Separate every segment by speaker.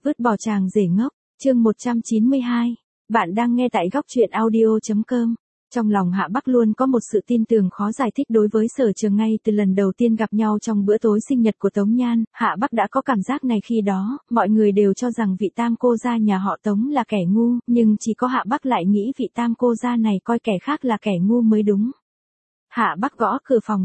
Speaker 1: Vứt bỏ chàng rể ngốc, chương 192. Bạn đang nghe tại góc truyện audio.com. Trong lòng Hạ Bắc luôn có một sự tin tưởng khó giải thích đối với Sở Trường ngay từ lần đầu tiên gặp nhau trong bữa tối sinh nhật của Tống Nhan, Hạ Bắc đã có cảm giác này khi đó, mọi người đều cho rằng vị tam cô gia nhà họ Tống là kẻ ngu, nhưng chỉ có Hạ Bắc lại nghĩ vị tam cô gia này coi kẻ khác là kẻ ngu mới đúng. Hạ Bắc gõ cửa phòng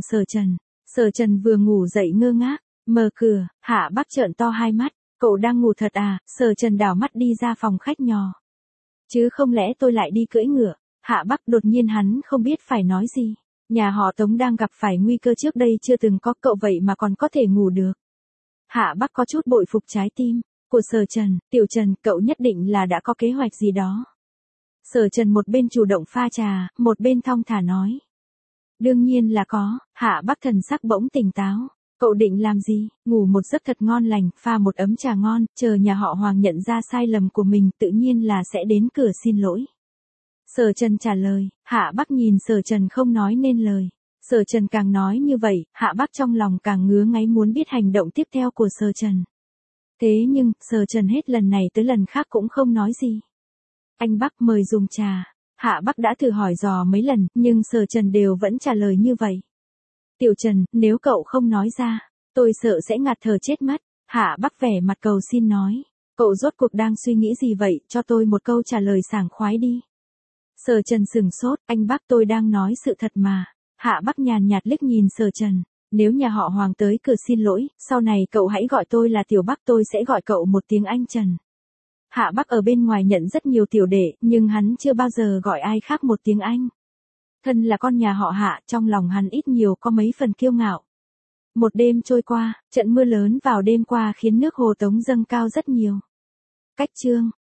Speaker 1: Sở Trần vừa ngủ dậy ngơ ngác, mở cửa, Hạ Bắc trợn to hai mắt, cậu đang ngủ thật à? Sở Trần đảo mắt đi ra phòng khách nhỏ. Chứ không lẽ tôi lại đi cưỡi ngựa? Hạ Bắc đột nhiên hắn không biết phải nói gì. Nhà họ Tống đang gặp phải nguy cơ trước đây chưa từng có, cậu vậy mà còn có thể ngủ được. Hạ Bắc có chút bội phục trái tim của Sở Trần. Tiểu Trần, cậu nhất định là đã có kế hoạch gì đó. Sở Trần một bên chủ động pha trà, một bên thong thả nói. Đương nhiên là có. Hạ Bắc thần sắc bỗng tỉnh táo. Cậu định làm gì? Ngủ một giấc thật ngon lành, pha một ấm trà ngon, chờ nhà họ Hoàng nhận ra sai lầm của mình, tự nhiên là sẽ đến cửa xin lỗi. Sở Trần trả lời. Hạ Bắc nhìn Sở Trần không nói nên lời. Sở Trần càng nói như vậy, Hạ Bắc trong lòng càng ngứa ngáy muốn biết hành động tiếp theo của Sở Trần. Thế nhưng, Sở Trần hết lần này tới lần khác cũng không nói gì. Anh Bắc mời dùng trà. Hạ Bắc đã thử hỏi dò mấy lần, nhưng Sở Trần đều vẫn trả lời như vậy. Tiểu Trần, nếu cậu không nói ra, tôi sợ sẽ ngạt thở chết mất. Hạ Bắc vẻ mặt cầu xin nói. Cậu rốt cuộc đang suy nghĩ gì vậy, cho tôi một câu trả lời sảng khoái đi. Sở Trần sừng sốt, anh Bắc tôi đang nói sự thật mà. Hạ Bắc nhàn nhạt liếc nhìn Sở Trần. Nếu nhà họ Hoàng tới cửa xin lỗi, sau này cậu hãy gọi tôi là Tiểu Bắc, tôi sẽ gọi cậu một tiếng anh Trần. Hạ Bắc ở bên ngoài nhận rất nhiều tiểu đệ, nhưng hắn chưa bao giờ gọi ai khác một tiếng anh. Thân là con nhà họ Hạ, trong lòng hắn ít nhiều có mấy phần kiêu ngạo. Một đêm trôi qua, trận mưa lớn vào đêm qua khiến nước hồ Tống dâng cao rất nhiều. Cách chương